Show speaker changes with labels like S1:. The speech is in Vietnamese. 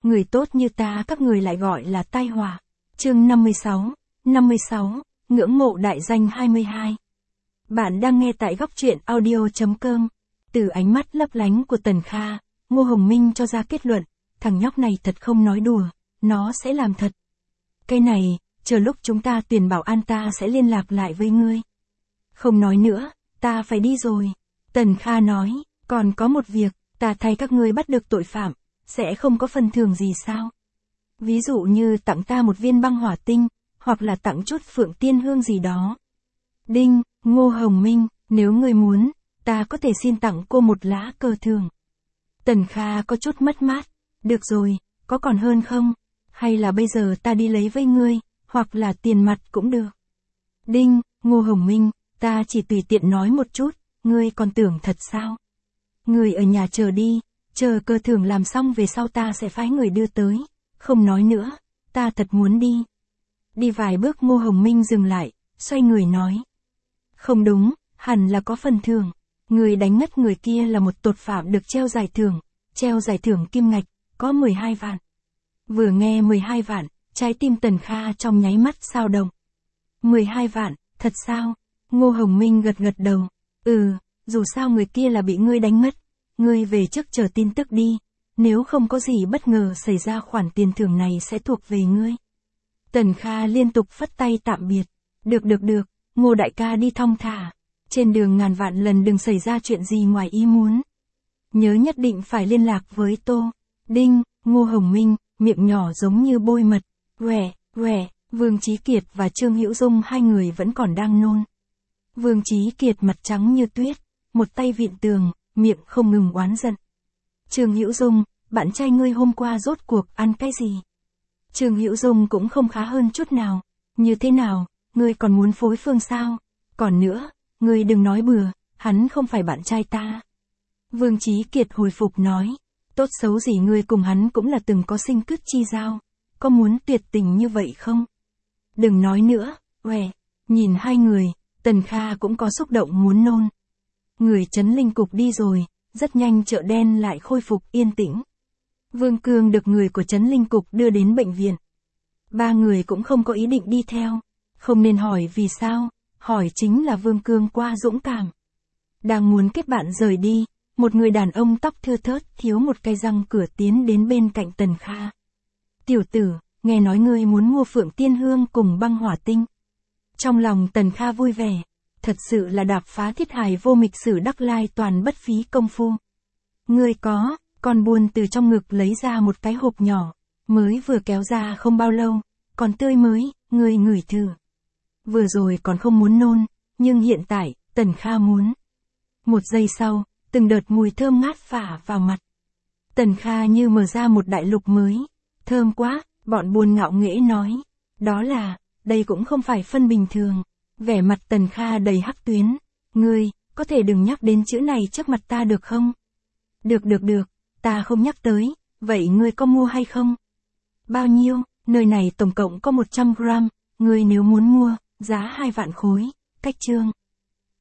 S1: Người tốt như ta các người lại gọi là tai họa. Chương 56, ngưỡng mộ đại danh 22. Bạn đang nghe tại góc truyện audio.com. Từ ánh mắt lấp lánh của Tần Kha, Ngô Hồng Minh cho ra kết luận, thằng nhóc này thật không nói đùa, nó sẽ làm thật. Cái này, chờ lúc chúng ta tuyển bảo an ta sẽ liên lạc lại với ngươi. Không nói nữa, ta phải đi rồi. Tần Kha nói, còn có một việc, ta thay các ngươi bắt được tội phạm, sẽ không có phần thưởng gì sao? Ví dụ như tặng ta một viên băng hỏa tinh, hoặc là tặng chút phượng tiên hương gì đó. Đinh, Ngô Hồng Minh, nếu ngươi muốn, ta có thể xin tặng cô một lá cờ thường. Tần Kha có chút mất mát, được rồi, có còn hơn không? Hay là bây giờ ta đi lấy với ngươi, hoặc là tiền mặt cũng được. Đinh, Ngô Hồng Minh, ta chỉ tùy tiện nói một chút, ngươi còn tưởng thật sao? Ngươi ở nhà chờ đi, chờ cờ thưởng làm xong về sau ta sẽ phái người đưa tới. Không nói nữa, ta thật muốn đi. Đi vài bước Ngô Hồng Minh dừng lại, xoay người nói. Không đúng, hẳn là có phần thưởng. Người đánh ngất người kia là một tội phạm được treo giải thưởng kim ngạch, có 12 vạn. Vừa nghe 12 vạn, trái tim Tần Kha trong nháy mắt sao động. 12 vạn, thật sao? Ngô Hồng Minh gật gật đầu. Dù sao người kia là bị ngươi đánh ngất. Ngươi về trước chờ tin tức đi. Nếu không có gì bất ngờ xảy ra khoản tiền thưởng này sẽ thuộc về ngươi. Tần Kha liên tục phất tay tạm biệt. Được, Ngô đại ca đi thong thả. Trên đường ngàn vạn lần đừng xảy ra chuyện gì ngoài ý muốn. Nhớ nhất định phải liên lạc với Tô. Đinh, Ngô Hồng Minh, miệng nhỏ giống như bôi mật. Vương Chí Kiệt và Trương Hữu Dung hai người vẫn còn đang nôn. Vương Chí Kiệt mặt trắng như tuyết, một tay vịn tường, miệng không ngừng oán giận. Trương Hữu Dung, bạn trai ngươi hôm qua rốt cuộc ăn cái gì? Trương Hữu Dung cũng không khá hơn chút nào. Như thế nào, ngươi còn muốn phối phương sao? Còn nữa, ngươi đừng nói bừa, hắn không phải bạn trai ta. Vương Chí Kiệt hồi phục nói, tốt xấu gì ngươi cùng hắn cũng là từng có sinh cứt chi giao, có muốn tuyệt tình như vậy không? Đừng nói nữa, nhìn hai người, Tần Kha cũng có xúc động muốn nôn. Người Trấn Linh Cục đi rồi, rất nhanh chợ đen lại khôi phục yên tĩnh. Vương Cương được người của Trấn Linh Cục đưa đến bệnh viện. Ba người cũng không có ý định đi theo, không nên hỏi vì sao, hỏi chính là Vương Cương quá dũng cảm. Đang muốn kết bạn rời đi, một người đàn ông tóc thưa thớt thiếu một cái răng cửa tiến đến bên cạnh Tần Kha. Tiểu tử, nghe nói ngươi muốn mua phượng tiên hương cùng băng hỏa tinh. Trong lòng Tần Kha vui vẻ, thật sự là đạp phá thiết hài vô mịch sử đắc lai toàn bất phí công phu. Ngươi có, con buôn từ trong ngực lấy ra một cái hộp nhỏ, mới vừa kéo ra không bao lâu, còn tươi mới, ngươi ngửi thử. Vừa rồi còn không muốn nôn, nhưng hiện tại, Tần Kha muốn. Một giây sau, từng đợt mùi thơm ngát phả vào mặt. Tần Kha như mở ra một đại lục mới. Thơm quá, bọn buôn ngạo nghễ nói. Đó là, đây cũng không phải phân bình thường. Vẻ mặt Tần Kha đầy hắc tuyến. Ngươi, có thể đừng nhắc đến chữ này trước mặt ta được không? Được, ta không nhắc tới, vậy ngươi có mua hay không? Bao nhiêu, nơi này tổng cộng có 100 gram, ngươi nếu muốn mua, giá 2 vạn khối, cách chương.